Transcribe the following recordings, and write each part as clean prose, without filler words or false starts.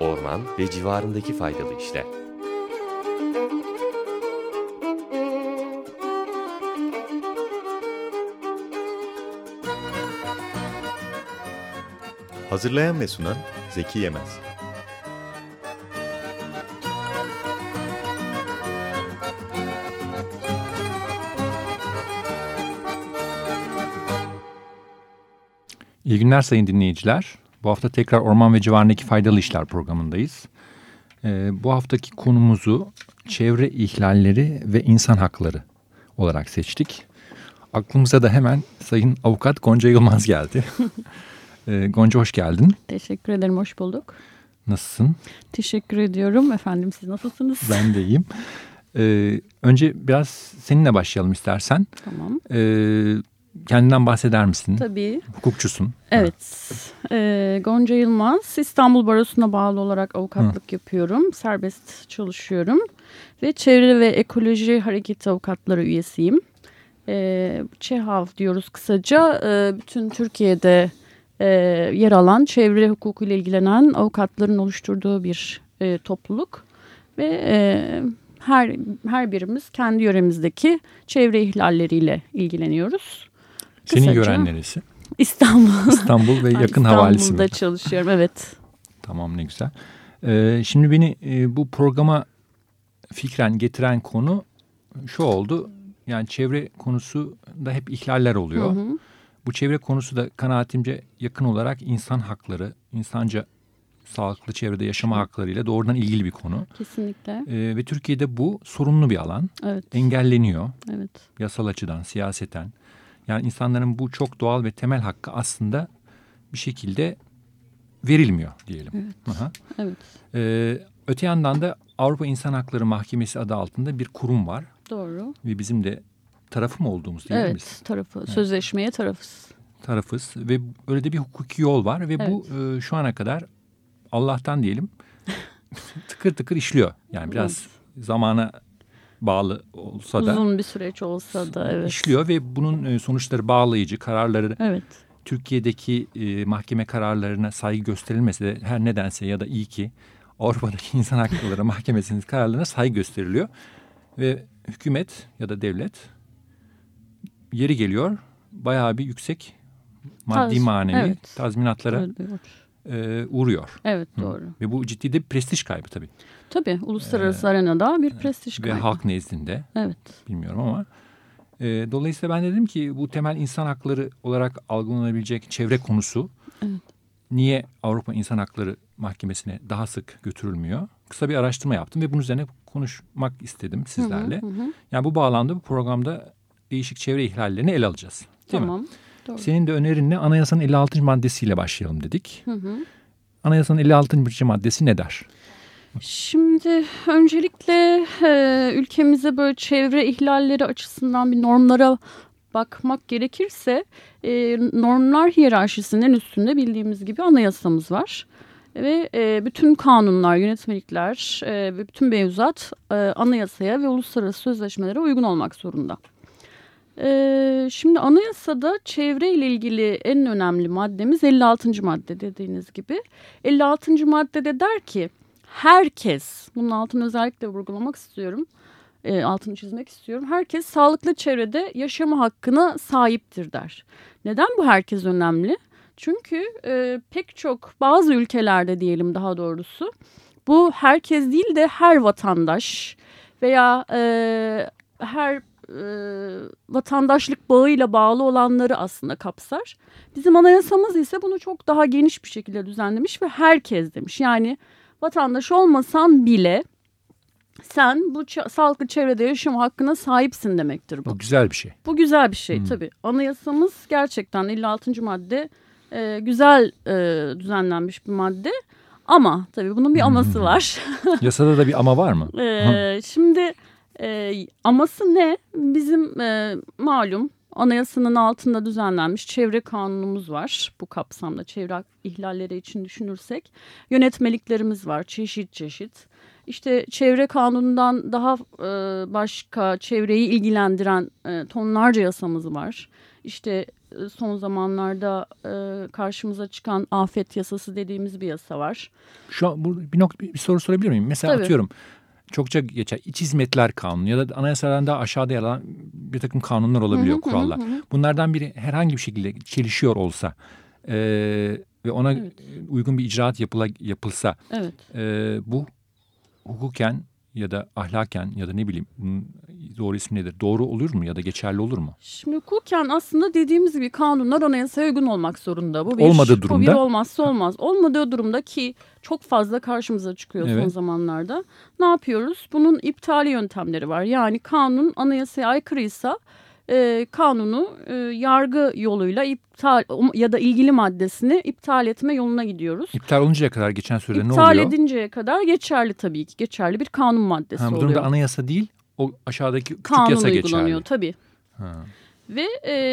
orman ve civarındaki faydalı işler. Hazırlayan ve sunan Zeki Yemez. İyi günler sayın dinleyiciler. Bu hafta tekrar Orman ve Civarındaki Faydalı İşler programındayız. Bu haftaki konumuzu çevre ihlalleri ve insan hakları olarak seçtik. Aklımıza da hemen sayın avukat Gonca Yılmaz geldi. Gonca hoş geldin. Teşekkür ederim, hoş bulduk. Nasılsın? Teşekkür ediyorum. Efendim siz nasılsınız? Ben de iyiyim. Önce biraz seninle başlayalım istersen. Tamam. Kendinden bahseder misin? Tabii. Hukukçusun. Evet. Gonca Yılmaz. İstanbul Barosu'na bağlı olarak avukatlık yapıyorum. Serbest çalışıyorum. Ve Çevre ve Ekoloji Hareketi Avukatları üyesiyim. ÇEHAV diyoruz kısaca. Bütün Türkiye'de yer alan çevre hukukuyla ilgilenen avukatların oluşturduğu bir topluluk. Ve her birimiz kendi yöremizdeki çevre ihlalleriyle ilgileniyoruz. Senin yören neresi? İstanbul. İstanbul ve yakın havalisi mi? İstanbul'da çalışıyorum, evet. Tamam, ne güzel. Şimdi beni bu programa fikren getiren konu şu oldu. Yani çevre konusu da hep ihlaller oluyor. Hı hı. Bu çevre konusu da kanaatimce yakın olarak insan hakları, insanca sağlıklı çevrede yaşama haklarıyla doğrudan ilgili bir konu. Kesinlikle. Ve Türkiye'de bu sorunlu bir alan. Evet. Engelleniyor. Evet. Yasal açıdan, siyaseten. Yani insanların bu çok doğal ve temel hakkı aslında bir şekilde verilmiyor diyelim. Evet. Aha. Evet. Öte yandan da Avrupa İnsan Hakları Mahkemesi adı altında bir kurum var. Doğru. Ve bizim de tarafı mı olduğumuz değil mi biz? Evet, tarafı. Evet. Sözleşmeye tarafız. Tarafız ve öyle de bir hukuki yol var ve evet. Bu şu ana kadar Allah'tan diyelim tıkır tıkır işliyor. Yani biraz zamana bağlı olsa da. Uzun bir süreç olsa da evet. İşliyor ve bunun sonuçları bağlayıcı, kararları evet. Türkiye'deki mahkeme kararlarına saygı gösterilmese de her nedense ya da iyi ki Avrupa'daki İnsan Hakları Mahkemesi'nin kararlarına saygı gösteriliyor. Ve hükümet ya da devlet yeri geliyor bayağı bir yüksek maddi manevi tazminatlara uğruyor. Evet, doğru. Ve bu ciddi de bir prestij kaybı tabii. Tabii uluslararası arenada bir prestij kaybı. Ve halk nezdinde. Evet. Bilmiyorum ama. Dolayısıyla ben dedim ki bu temel insan hakları olarak algılanabilecek çevre konusu niye Avrupa İnsan Hakları Mahkemesi'ne daha sık götürülmüyor? Kısa bir araştırma yaptım ve bunun üzerine konuşmak istedim sizlerle. Hı hı. Yani bu bağlamda bu programda değişik çevre ihlallerini ele alacağız. Değil mi? Doğru. Senin de önerinle anayasanın 56. maddesiyle başlayalım dedik. Hı hı. Anayasanın 56. maddesi ne der? Şimdi öncelikle ülkemize böyle çevre ihlalleri açısından bir normlara bakmak gerekirse normlar hiyerarşisinin üstünde bildiğimiz gibi anayasamız var. Ve bütün kanunlar, yönetmelikler ve bütün mevzuat anayasaya ve uluslararası sözleşmelere uygun olmak zorunda. Şimdi anayasada çevre ile ilgili en önemli maddemiz 56. madde dediğiniz gibi. 56. maddede der ki herkes, bunun altını özellikle vurgulamak istiyorum, altını çizmek istiyorum. Herkes sağlıklı çevrede yaşama hakkına sahiptir der. Neden bu herkes önemli? Çünkü pek çok bazı ülkelerde diyelim daha doğrusu bu herkes değil de her vatandaş veya her vatandaşlık bağıyla bağlı olanları aslında kapsar. Bizim anayasamız ise bunu çok daha geniş bir şekilde düzenlemiş ve herkes demiş. Yani vatandaş olmasan bile sen bu sağlıklı çevrede yaşama hakkına sahipsin demektir bu. Bu güzel bir şey. Bu güzel bir şey tabii. Anayasamız gerçekten 56. madde güzel düzenlenmiş bir madde. Ama tabii bunun bir aması var. Yasada da bir ama var mı? Şimdi aması ne? Bizim malum anayasanın altında düzenlenmiş çevre kanunumuz var. Bu kapsamda çevre ihlalleri için düşünürsek yönetmeliklerimiz var çeşit çeşit. İşte çevre kanunundan daha başka çevreyi ilgilendiren tonlarca yasamız var. İşte son zamanlarda karşımıza çıkan afet yasası dediğimiz bir yasa var. Şu an bir soru sorabilir miyim? Mesela Tabii. atıyorum çokça geçer İç Hizmetler Kanunu ya da anayasadan daha aşağıda yer alan bir takım kanunlar olabiliyor, kurallar. Bunlardan biri herhangi bir şekilde çelişiyor olsa ve ona uygun bir icraat yapılsa bu hukuken ya da ahlaken ya da ne bileyim doğru ismi nedir? Doğru olur mu ya da geçerli olur mu? Şimdi hukuken aslında dediğimiz gibi kanunlar anayasaya uygun olmak zorunda. Bu olmadığı durumda. Bu bir olmazsa olmaz. Olmadığı durumda ki çok fazla karşımıza çıkıyor son zamanlarda. Ne yapıyoruz? Bunun iptali yöntemleri var. Yani kanun anayasaya aykırıysa kanunu yargı yoluyla iptal ya da ilgili maddesini iptal etme yoluna gidiyoruz. İptal oluncaya kadar geçen sürede ne oluyor? İptal edinceye kadar geçerli tabii ki. Geçerli bir kanun maddesi oluyor. Bu durumda anayasa değil, o aşağıdaki küçük kanun yasa uygulanıyor geçerli. Tabii. Ve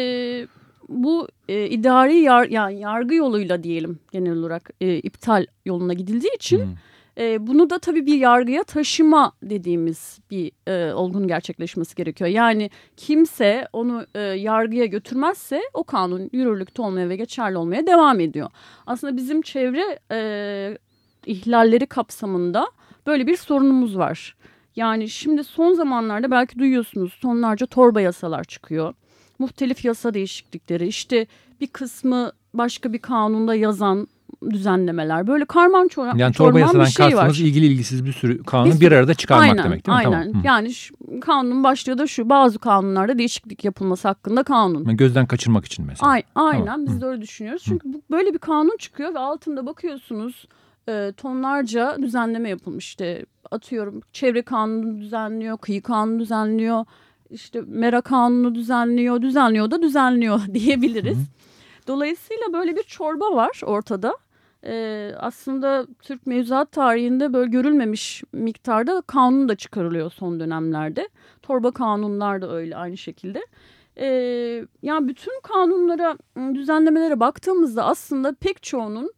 bu idari yargı yoluyla diyelim genel olarak iptal yoluna gidildiği için bunu da tabii bir yargıya taşıma dediğimiz bir olgunun gerçekleşmesi gerekiyor. Yani kimse onu yargıya götürmezse o kanun yürürlükte olmaya ve geçerli olmaya devam ediyor. Aslında bizim çevre ihlalleri kapsamında böyle bir sorunumuz var. Yani şimdi son zamanlarda belki duyuyorsunuz tonlarca torba yasalar çıkıyor. Muhtelif yasa değişiklikleri, işte bir kısmı başka bir kanunda yazan düzenlemeler. Böyle karman çorman yani torba yasadan bir şey var. kastımız ilgili ilgisiz bir sürü kanunu bir arada çıkarmak demek değil mi? Aynen. Tamam. Yani kanunun başlığı da şu: bazı kanunlarda değişiklik yapılması hakkında kanun. Yani gözden kaçırmak için mesela. Aynen tamam. Biz de öyle düşünüyoruz. Çünkü böyle bir kanun çıkıyor ve altında bakıyorsunuz tonlarca düzenleme yapılmış. İşte atıyorum çevre kanunu düzenliyor, kıyı kanunu düzenliyor, işte mera kanunu düzenliyor diyebiliriz. Dolayısıyla böyle bir çorba var ortada. Aslında Türk mevzuat tarihinde böyle görülmemiş miktarda kanun da çıkarılıyor son dönemlerde. Torba kanunlar da öyle aynı şekilde. Yani bütün kanunlara, düzenlemelere baktığımızda aslında pek çoğunun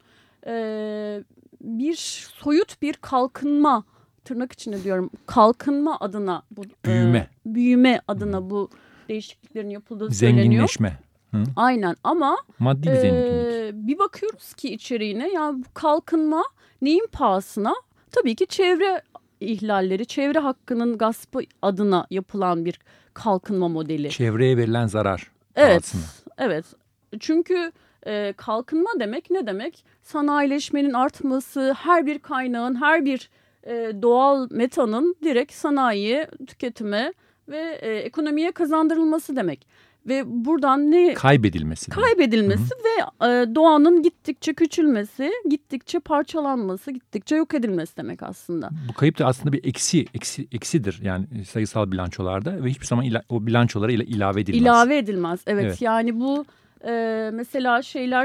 bir soyut bir kalkınma, tırnak içinde diyorum, kalkınma adına bu büyüme adına bu değişikliklerin yapıldığı söyleniyor. Zenginleşme. Aynen ama maddi bir zenginlik. Bir bakıyoruz ki içeriğine, yani bu kalkınma neyin pahasına? Tabii ki çevre ihlalleri, çevre hakkının gaspı adına yapılan bir kalkınma modeli. Çevreye verilen zarar pahasına. Evet. Çünkü kalkınma demek ne demek? Sanayileşmenin artması, her bir kaynağın, her bir doğal metanın direkt sanayiye, tüketime ve ekonomiye kazandırılması demek. Ve buradan ne? Kaybedilmesi ve doğanın gittikçe küçülmesi, gittikçe parçalanması, gittikçe yok edilmesi demek aslında. Bu kayıp da aslında bir eksidir yani sayısal bilançolarda ve hiçbir zaman o bilançolara ilave edilmez. İlave edilmez, evet. Yani bu mesela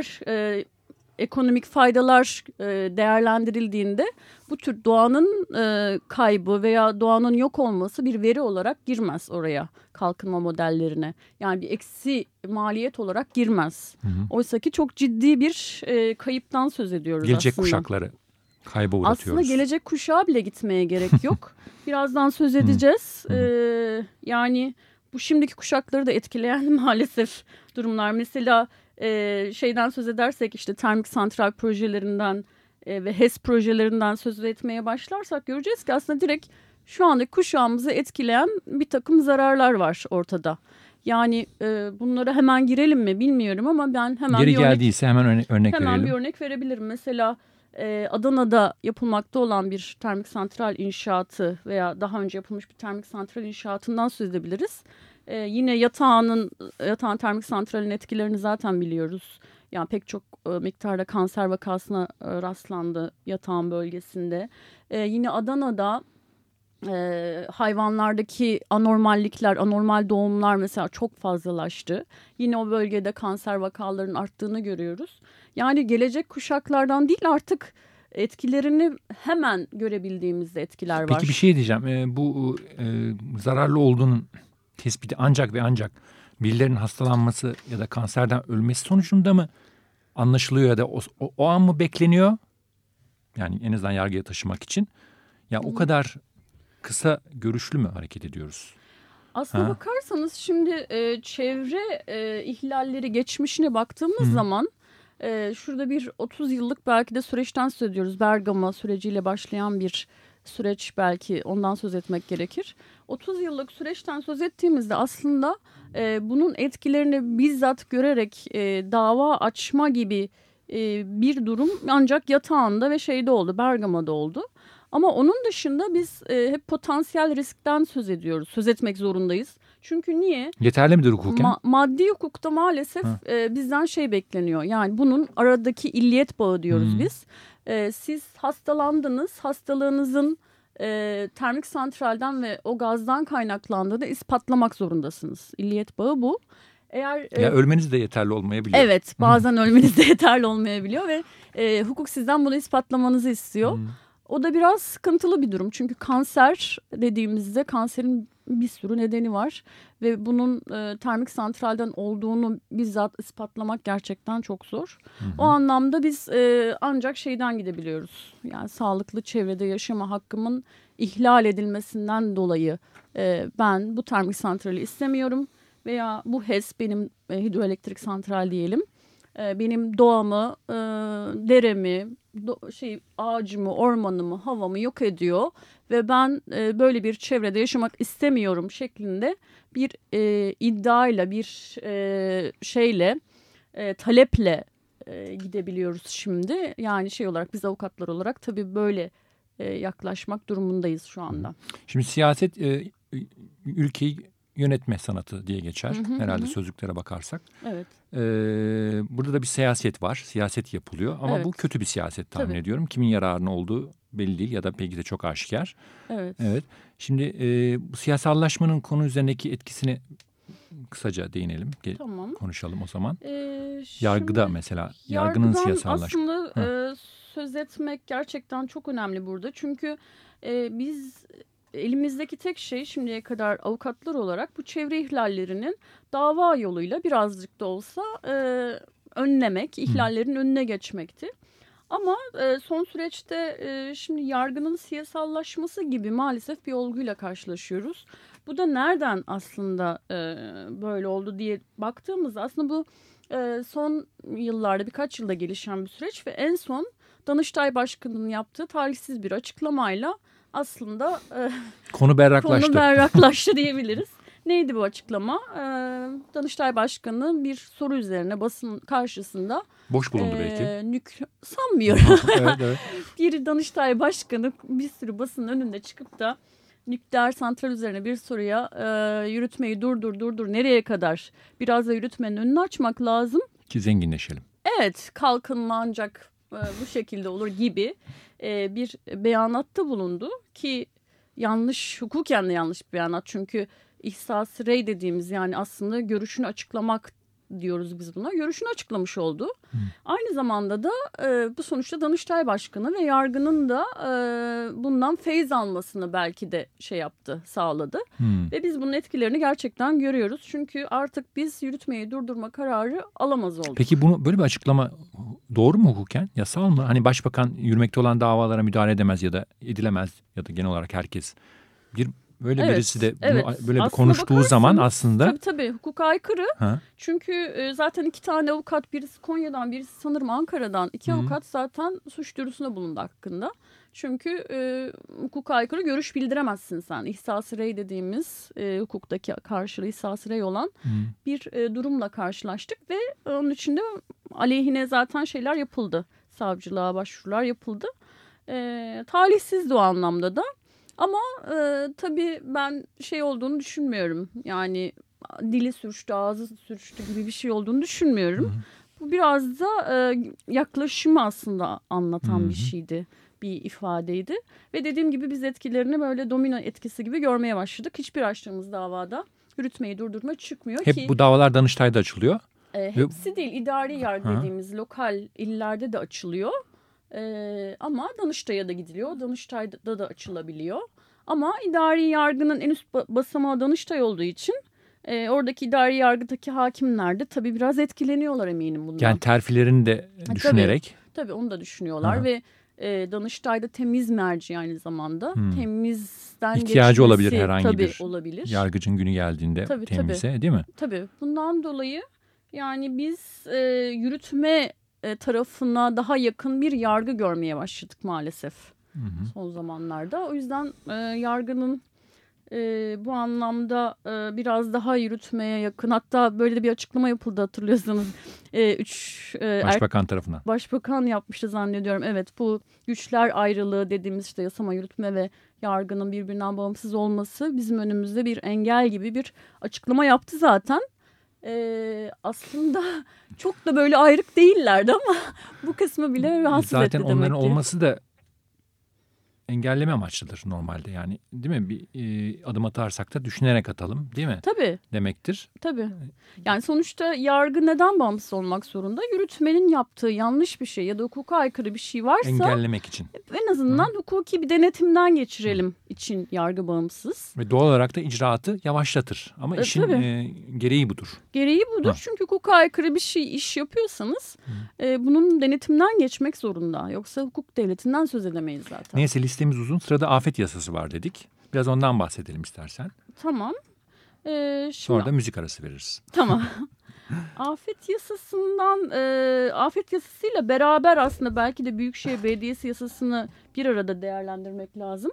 ekonomik faydalar değerlendirildiğinde bu tür doğanın kaybı veya doğanın yok olması bir veri olarak girmez oraya, kalkınma modellerine. Yani bir eksi maliyet olarak girmez. Oysa ki çok ciddi bir kayıptan söz ediyoruz gelecek aslında. Kuşakları kayba uğratıyoruz. Aslında gelecek kuşağa bile gitmeye gerek yok. Birazdan söz edeceğiz. Yani bu şimdiki kuşakları da etkileyen maalesef durumlar. Mesela şeyden söz edersek, işte termik santral projelerinden ve HES projelerinden söz etmeye başlarsak göreceğiz ki aslında direkt şu andaki kuşağımızı etkileyen bir takım zararlar var ortada. Yani bunlara hemen girelim mi bilmiyorum ama ben hemen bir örnek verebilirim. Mesela Adana'da yapılmakta olan bir termik santral inşaatı veya daha önce yapılmış bir termik santral inşaatından söz edebiliriz. Yine Yatağan termik santralin etkilerini zaten biliyoruz. Yani pek çok miktarda kanser vakasına rastlandı Yatağan bölgesinde. Yine Adana'da hayvanlardaki anormallikler, anormal doğumlar mesela çok fazlalaştı. Yine o bölgede kanser vakalarının arttığını görüyoruz. Yani gelecek kuşaklardan değil, artık etkilerini hemen görebildiğimiz etkiler var. Peki bir şey diyeceğim. Bu zararlı olduğunun tespiti ancak ve ancak birilerinin hastalanması ya da kanserden ölmesi sonucunda mı anlaşılıyor ya da o an mı bekleniyor? Yani en azından yargıya taşımak için. Ya o kadar kısa görüşlü mü hareket ediyoruz? Aslına bakarsanız şimdi çevre ihlalleri geçmişine baktığımız zaman şurada bir 30 yıllık belki de süreçten söz ediyoruz. Bergama süreciyle başlayan bir süreç, belki ondan söz etmek gerekir. 30 yıllık süreçten söz ettiğimizde aslında bunun etkilerini bizzat görerek dava açma gibi bir durum ancak yatağında ve şeyde oldu, Bergama'da oldu. Ama onun dışında biz hep potansiyel riskten söz ediyoruz, söz etmek zorundayız. Çünkü niye? Yeterli midir hukuken? Maddi hukukta maalesef bizden şey bekleniyor. Yani bunun aradaki illiyet bağı diyoruz biz. Siz hastalandınız, hastalığınızın termik santralden ve o gazdan kaynaklandığını ispatlamak zorundasınız. İlliyet bağı bu. Ya ölmeniz de yeterli olmayabiliyor. Evet, bazen ölmeniz de yeterli olmayabiliyor ve hukuk sizden bunu ispatlamanızı istiyor. O da biraz sıkıntılı bir durum. Çünkü kanser dediğimizde kanserin bir sürü nedeni var. Ve bunun termik santralden olduğunu bizzat ispatlamak gerçekten çok zor. O anlamda biz ancak şeyden gidebiliyoruz. Yani sağlıklı çevrede yaşama hakkımın ihlal edilmesinden dolayı ben bu termik santrali istemiyorum. Veya bu HES benim hidroelektrik santral diyelim. Benim doğamı, deremi, ağacımı, ormanımı, havamı yok ediyor ve ben böyle bir çevrede yaşamak istemiyorum şeklinde bir iddiayla, bir taleple gidebiliyoruz şimdi. Yani şey olarak biz avukatlar olarak tabii böyle yaklaşmak durumundayız şu anda. Şimdi siyaset ülkeyi yönetme sanatı diye geçer herhalde sözlüklere bakarsak. Evet. Burada da bir siyaset var. Siyaset yapılıyor ama bu kötü bir siyaset tahmin ediyorum. Kimin yararına olduğu belli değil ya da belki de çok aşikar. Evet. Şimdi bu siyasallaşmanın konu üzerindeki etkisini kısaca değinelim. Tamam. Konuşalım o zaman. Yargıda mesela. Yargının siyasallaşması. Aslında söz etmek gerçekten çok önemli burada. Çünkü biz elimizdeki tek şey şimdiye kadar avukatlar olarak bu çevre ihlallerinin dava yoluyla birazcık da olsa önlemek, ihlallerin önüne geçmekti. Ama son süreçte şimdi yargının siyasallaşması gibi maalesef bir olguyla karşılaşıyoruz. Bu da nereden aslında böyle oldu diye baktığımızda aslında bu son yıllarda birkaç yılda gelişen bir süreç ve en son Danıştay Başkanı'nın yaptığı talihsiz bir açıklamayla aslında konu berraklaştı diyebiliriz. Neydi bu açıklama? Danıştay Başkanı bir soru üzerine basın karşısında boş bulundu belki. Sanmıyorum. Evet. Bir Danıştay Başkanı bir sürü basının önünde çıkıp da nükleer santral üzerine bir soruya yürütmeyi durdur nereye kadar? Biraz da yürütmenin önünü açmak lazım. Ki zenginleşelim. Evet, kalkınma ancak bu şekilde olur gibi bir beyanatta bulundu ki hukuken de yanlış bir beyanat. Çünkü ihsas rey dediğimiz yani aslında görüşünü açıklamak diyoruz biz buna. Görüşünü açıklamış oldu. Aynı zamanda da bu sonuçta Danıştay Başkanı ve yargının da bundan feyz almasını belki de sağladı. Ve biz bunun etkilerini gerçekten görüyoruz. Çünkü artık biz yürütmeyi durdurma kararı alamaz olduk. Peki böyle bir açıklama doğru mu hukuken? Yasal mı? Hani başbakan yürümekte olan davalara müdahale edemez ya da edilemez ya da genel olarak herkes birisi de bunu böyle bir konuştuğu zaman aslında. Tabii hukuka aykırı. Çünkü zaten 2 tane avukat, birisi Konya'dan, birisi sanırım Ankara'dan 2 avukat zaten suç duyurusunda bulundu hakkında. Çünkü hukuka aykırı görüş bildiremezsin sen. İhsas rey dediğimiz hukuktaki karşılığı ihsas rey olan bir durumla karşılaştık ve onun için de aleyhine zaten şeyler yapıldı. Savcılığa başvurular yapıldı. Talihsizdi o anlamda da. Ama tabii ben olduğunu düşünmüyorum. Yani dili sürçtü, ağzı sürçtü gibi bir şey olduğunu düşünmüyorum. Bu biraz da yaklaşımı aslında anlatan bir şeydi, bir ifadeydi. Ve dediğim gibi biz etkilerini böyle domino etkisi gibi görmeye başladık. Hiçbir açtığımız davada yürütmeyi durdurma çıkmıyor ki. Hep bu davalar Danıştay'da açılıyor. Hepsi değil, idari yargı dediğimiz lokal illerde de açılıyor. Ama Danıştay'a da gidiliyor. Danıştay'da da açılabiliyor. Ama idari yargının en üst basamağı Danıştay olduğu için oradaki idari yargıdaki hakimler de tabii biraz etkileniyorlar eminim bundan. Yani terfilerini de düşünerek. Tabii onu da düşünüyorlar ve Danıştay'da temiz merci aynı zamanda. Temizden İhtiyacı geçmesi, olabilir herhangi tabii, bir olabilir. Yargıcın günü geldiğinde temize, değil mi? Tabii. Bundan dolayı yani biz yürütme tarafına daha yakın bir yargı görmeye başladık maalesef son zamanlarda. O yüzden yargının bu anlamda biraz daha yürütmeye yakın. Hatta böyle de bir açıklama yapıldı, hatırlıyorsanız. Başbakan tarafından. Başbakan yapmıştı zannediyorum. Evet, bu güçler ayrılığı dediğimiz işte yasama, yürütme ve yargının birbirinden bağımsız olması bizim önümüzde bir engel gibi bir açıklama yaptı zaten. Aslında çok da böyle ayrık değillerdi ama bu kısmı bile rahatsız etti demek ki. Zaten onların olması da engelleme amaçlıdır normalde, yani değil mi? Bir adım atarsak da düşünerek atalım, değil mi? Tabii. Demektir. Tabii. Yani sonuçta yargı neden bağımsız olmak zorunda? Yürütmenin yaptığı yanlış bir şey ya da hukuka aykırı bir şey varsa engellemek için. En azından hukuki bir denetimden geçirelim için yargı bağımsız. Ve doğal olarak da icraatı yavaşlatır. Ama işin gereği budur. Gereği budur. Çünkü hukuka aykırı bir iş yapıyorsanız bunun denetimden geçmek zorunda. Yoksa hukuk devletinden söz edemeyiz zaten. Neyse, listemiz uzun. Sırada afet yasası var dedik. Biraz ondan bahsedelim istersen. Tamam. Şimdi, sonra da müzik arası veririz. Tamam. Afet yasasıyla beraber aslında belki de Büyükşehir Belediyesi yasasını bir arada değerlendirmek lazım.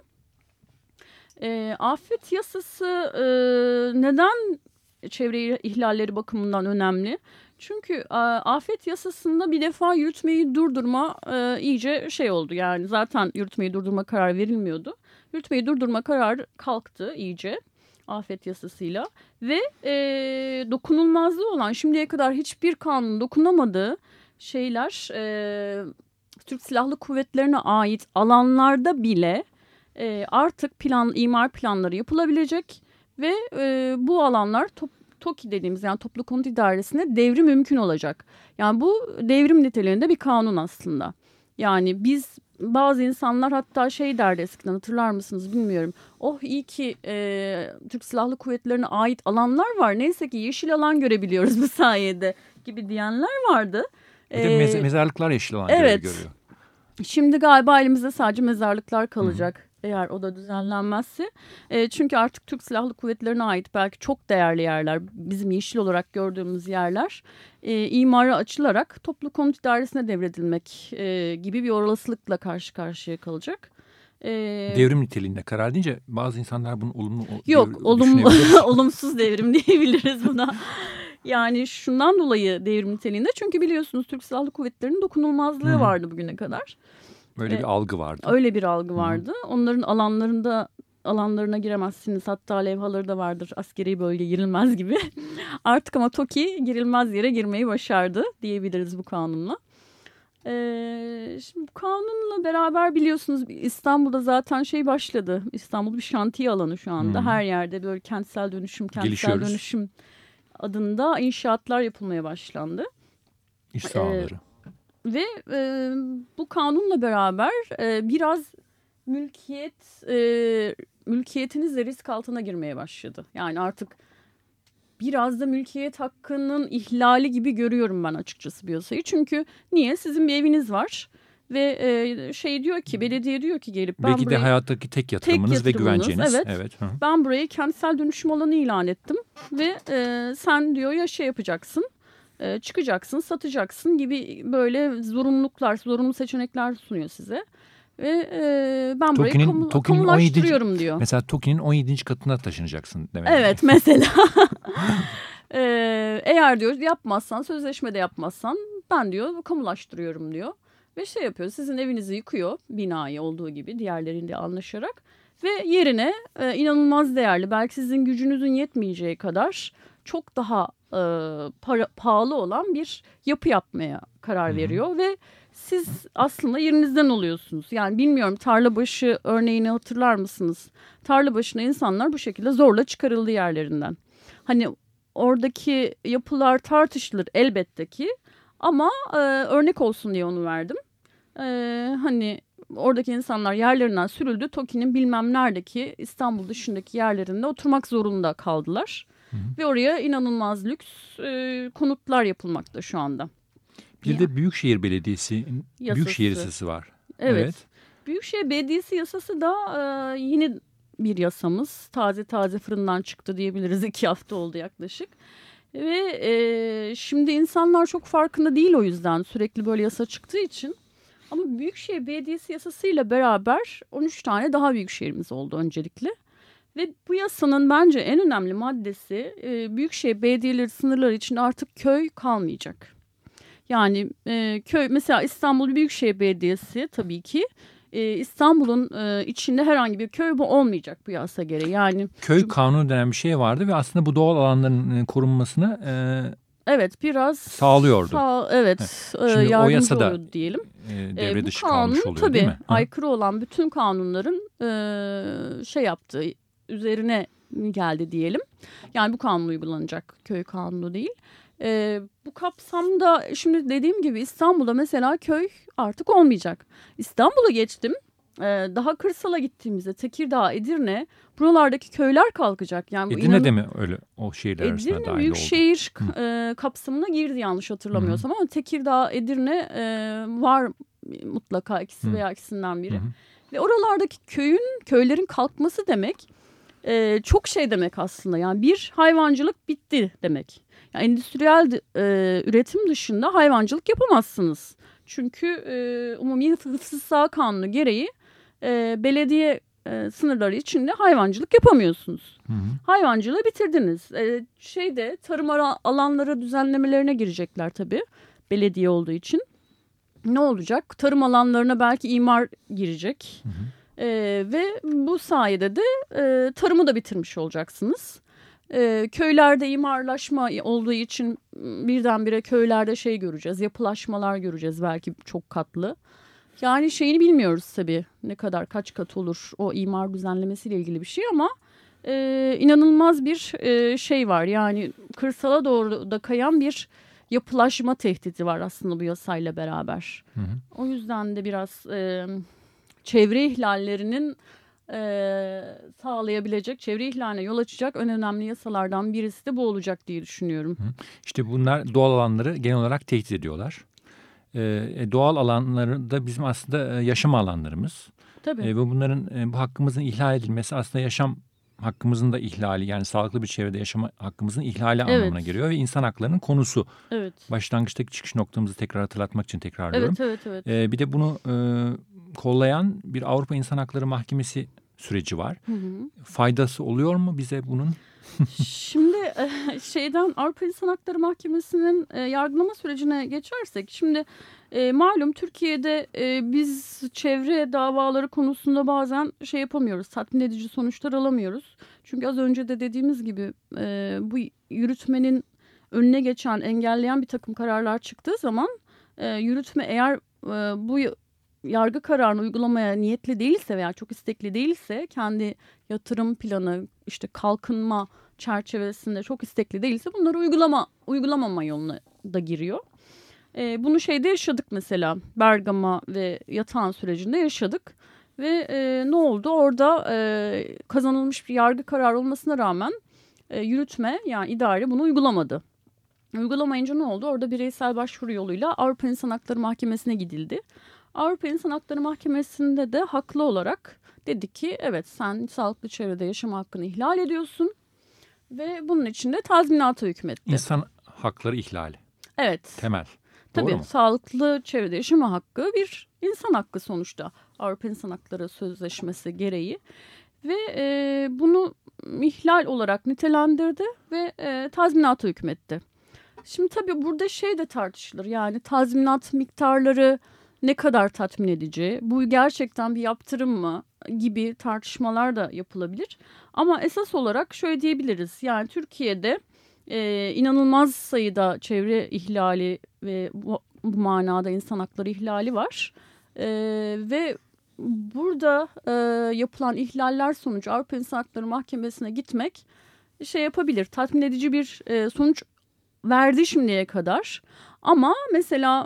Afet yasası neden çevre ihlalleri bakımından önemli? Çünkü afet yasasında bir defa yürütmeyi durdurma iyice şey oldu. Yani zaten yürütmeyi durdurma kararı verilmiyordu. Yürütmeyi durdurma kararı kalktı iyice afet yasasıyla. Ve dokunulmazlığı olan, şimdiye kadar hiçbir kanun dokunamadığı şeyler Türk Silahlı Kuvvetleri'ne ait alanlarda bile artık imar planları yapılabilecek ve bu alanlar TOKİ dediğimiz, yani Toplu Konut İdaresi'ne devrim mümkün olacak. Yani bu devrim niteliğinde bir kanun aslında. Yani biz, bazı insanlar hatta şey derdi eskiden, hatırlar mısınız bilmiyorum. Oh iyi ki Türk Silahlı Kuvvetleri'ne ait alanlar var. Neyse ki yeşil alan görebiliyoruz bu sayede gibi diyenler vardı. Bir de mezarlıklar yeşil alan görüyor. Şimdi galiba elimizde sadece mezarlıklar kalacak. Eğer o da düzenlenmezse. Çünkü artık Türk Silahlı Kuvvetleri'ne ait belki çok değerli yerler, bizim yeşil olarak gördüğümüz yerler imara açılarak Toplu Konut İdaresi'ne devredilmek gibi bir olasılıkla karşı karşıya kalacak. Devrim niteliğinde karar deyince bazı insanlar bunu olumlu olumsuz devrim diyebiliriz buna. Yani şundan dolayı devrim niteliğinde, çünkü biliyorsunuz Türk Silahlı Kuvvetleri'nin dokunulmazlığı vardı bugüne kadar. Böyle bir algı vardı. Öyle bir algı vardı. Onların alanlarına giremezsiniz. Hatta levhaları da vardır. Askeri bölge girilmez gibi. Artık ama TOKİ girilmez yere girmeyi başardı diyebiliriz bu kanunla. Şimdi bu kanunla beraber biliyorsunuz İstanbul'da zaten şey başladı. İstanbul bir şantiye alanı şu anda. Her yerde böyle kentsel dönüşüm adında inşaatlar yapılmaya başlandı. İş sahaları. Ve bu kanunla beraber biraz mülkiyetiniz de risk altına girmeye başladı. Yani artık biraz da mülkiyet hakkının ihlali gibi görüyorum ben açıkçası bu yasayı. Çünkü niye? Sizin bir eviniz var ve belediye diyor ki gelip belki de hayattaki tek yatırımınız ve güvenceniz. Evet. Ben burayı kentsel dönüşüm alanı ilan ettim ve sen diyor ya şey yapacaksın. Çıkacaksın, satacaksın gibi böyle zorunlu seçenekler sunuyor size. Ve ben burayı kamulaştırıyorum diyor. Mesela TOKİ'nin 17. katına taşınacaksın demek. Evet mesela. Eğer diyor yapmazsan, sözleşmede yapmazsan ben diyor kamulaştırıyorum diyor. Ve şey yapıyor, sizin evinizi yıkıyor, binayı olduğu gibi diğerleriyle anlaşarak. Ve yerine inanılmaz değerli, belki sizin gücünüzün yetmeyeceği kadar çok daha pahalı olan bir yapı yapmaya karar veriyor. Ve siz aslında yerinizden oluyorsunuz. Yani bilmiyorum, Tarlabaşı örneğini hatırlar mısınız? Tarlabaşı'na insanlar bu şekilde zorla çıkarıldı yerlerinden. Hani oradaki yapılar tartışılır elbette ki, ama örnek olsun diye onu verdim. Hani oradaki insanlar yerlerinden sürüldü. TOKİ'nin bilmem neredeki İstanbul dışındaki yerlerinde oturmak zorunda kaldılar. Ve oraya inanılmaz lüks konutlar yapılmakta şu anda. Bir de Büyükşehir Belediyesi Büyükşehir yasası var. Evet. Büyükşehir Belediyesi yasası da yeni bir yasamız. Taze fırından çıktı diyebiliriz. 2 hafta oldu yaklaşık. Ve şimdi insanlar çok farkında değil o yüzden sürekli böyle yasa çıktığı için. Ama Büyükşehir Belediyesi yasasıyla beraber 13 tane daha büyükşehirimiz oldu öncelikle. Ve bu yasanın bence en önemli maddesi Büyükşehir Belediyeleri sınırları içinde artık köy kalmayacak. Yani köy mesela İstanbul Büyükşehir Belediyesi tabii ki İstanbul'un içinde herhangi bir köy bu olmayacak bu yasa gereği. Yani köy kanunu denen bir şey vardı ve aslında bu doğal alanların korunmasını evet biraz sağlıyordu. Evet. Şimdi o yasa da diyelim. Devre dışı kanun, kalmış oluyor tabii, değil mi? aykırı olan bütün kanunların yaptığı üzerine geldi diyelim. Yani bu kanun uygulanacak, köy kanunu değil. Bu kapsamda şimdi dediğim gibi İstanbul'da mesela köy artık olmayacak. İstanbul'a geçtim. Daha kırsala gittiğimizde Tekirdağ, Edirne buralardaki köyler kalkacak. Yani Edirne'de mi öyle o şehirler arasında dahil oldu? Edirne büyükşehir kapsamına girdi yanlış hatırlamıyorsam ama Tekirdağ, Edirne var mutlaka ikisi veya ikisinden biri. Ve oralardaki köylerin kalkması demek çok şey demek aslında. Yani bir hayvancılık bitti demek. Yani endüstriyel üretim dışında hayvancılık yapamazsınız. Çünkü Umumi Hıfzı Sağ Kanunu gereği belediye sınırları içinde hayvancılık yapamıyorsunuz. Hayvancılığı bitirdiniz. Tarım alanları düzenlemelerine girecekler tabii belediye olduğu için. Ne olacak? Tarım alanlarına belki imar girecek. Ve bu sayede de tarımı da bitirmiş olacaksınız. Köylerde imarlaşma olduğu için birdenbire köylerde göreceğiz. Yapılaşmalar göreceğiz belki çok katlı. Yani şeyini bilmiyoruz tabii ne kadar kaç kat olur o imar düzenlemesiyle ilgili bir şey ama inanılmaz bir şey var. Yani kırsala doğru da kayan bir yapılaşma tehdidi var aslında bu yasayla beraber. O yüzden de biraz çevre ihlallerinin sağlayabilecek, çevre ihlaline yol açacak en önemli yasalardan birisi de bu olacak diye düşünüyorum. İşte bunlar doğal alanları genel olarak tehdit ediyorlar. Doğal alanları da bizim aslında yaşam alanlarımız. Tabii. Ve bunların bu hakkımızın ihlal edilmesi aslında yaşam hakkımızın da ihlali, yani sağlıklı bir çevrede yaşama hakkımızın ihlali anlamına geliyor ve insan haklarının konusu. Evet. Başlangıçtaki çıkış noktamızı tekrar hatırlatmak için tekrarlıyorum. Evet. Bir de bunu kollayan bir Avrupa İnsan Hakları Mahkemesi süreci var. Faydası oluyor mu bize bunun? Şimdi Avrupa İnsan Hakları Mahkemesi'nin yargılama sürecine geçersek, şimdi malum Türkiye'de biz çevre davaları konusunda bazen yapamıyoruz, tatmin edici sonuçlar alamıyoruz. Çünkü az önce de dediğimiz gibi bu yürütmenin önüne geçen, engelleyen bir takım kararlar çıktığı zaman yürütme eğer bu yargı kararını uygulamaya niyetli değilse veya çok istekli değilse, kendi yatırım planı, kalkınma çerçevesinde çok istekli değilse bunları uygulamama yoluna da giriyor. Bunu yaşadık mesela, Bergama ve Yatağan sürecinde yaşadık. Ve ne oldu? Orada kazanılmış bir yargı kararı olmasına rağmen yürütme, yani idare bunu uygulamadı. Uygulamayınca ne oldu? Orada bireysel başvuru yoluyla Avrupa İnsan Hakları Mahkemesi'ne gidildi. Avrupa İnsan Hakları Mahkemesi'nde de haklı olarak dedi ki evet, sen sağlıklı çevrede yaşama hakkını ihlal ediyorsun ve bunun için de tazminata hükmetti. İnsan hakları ihlali. Evet. Temel. Tabii sağlıklı çevrede yaşama hakkı bir insan hakkı sonuçta. Avrupa İnsan Hakları Sözleşmesi gereği. Ve bunu ihlal olarak nitelendirdi ve tazminata hükmetti. Şimdi tabii burada de tartışılır. Yani tazminat miktarları ne kadar tatmin edici, bu gerçekten bir yaptırım mı gibi tartışmalar da yapılabilir. Ama esas olarak şöyle diyebiliriz. Yani Türkiye'de inanılmaz sayıda çevre ihlali ve bu manada insan hakları ihlali var. Ve burada yapılan ihlaller sonucu Avrupa İnsan Hakları Mahkemesi'ne gitmek yapabilir. Tatmin edici bir sonuç verdi şimdiye kadar. Ama mesela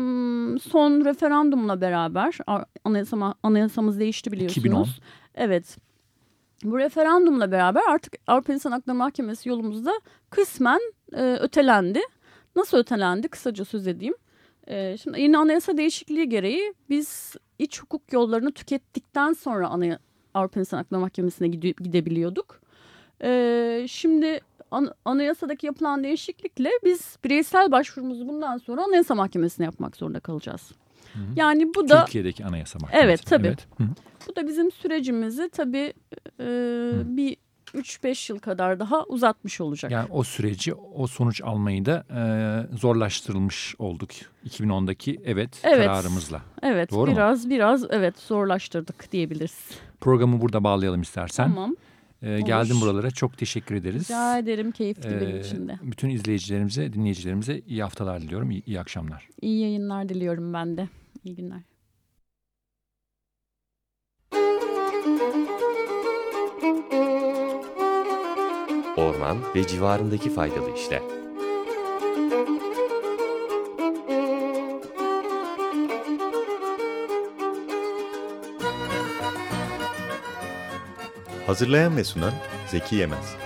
son referandumla beraber anayasamız değişti biliyorsunuz. 2010. Evet. Bu referandumla beraber artık Avrupa İnsan Hakları Mahkemesi yolumuzda kısmen ötelendi. Nasıl ötelendi? Kısaca söz edeyim. Şimdi yeni anayasa değişikliği gereği biz iç hukuk yollarını tükettikten sonra Avrupa İnsan Hakları Mahkemesi'ne gidebiliyorduk. Şimdi anayasadaki yapılan değişiklikle biz bireysel başvurumuzu bundan sonra Anayasa Mahkemesi'ne yapmak zorunda kalacağız. Hı hı. Yani bu da Türkiye'deki Anayasa Mahkemesi. evet tabii. Evet. Hı hı. Bu da bizim sürecimizi tabii bir 3-5 yıl kadar daha uzatmış olacak. Yani o süreci, o sonuç almayı da zorlaştırılmış olduk 2010'daki kararımızla. Evet, doğru biraz evet zorlaştırdık diyebiliriz. Programı burada bağlayalım istersen. Tamam. Geldin buralara, çok teşekkür ederiz. Rica ederim, keyifli benim için de. Bütün izleyicilerimize, dinleyicilerimize iyi haftalar diliyorum, iyi akşamlar. İyi yayınlar diliyorum ben de. İyi günler. Orman ve civarındaki faydalı işler. Hazırlayan ve sunan Zeki Yemez.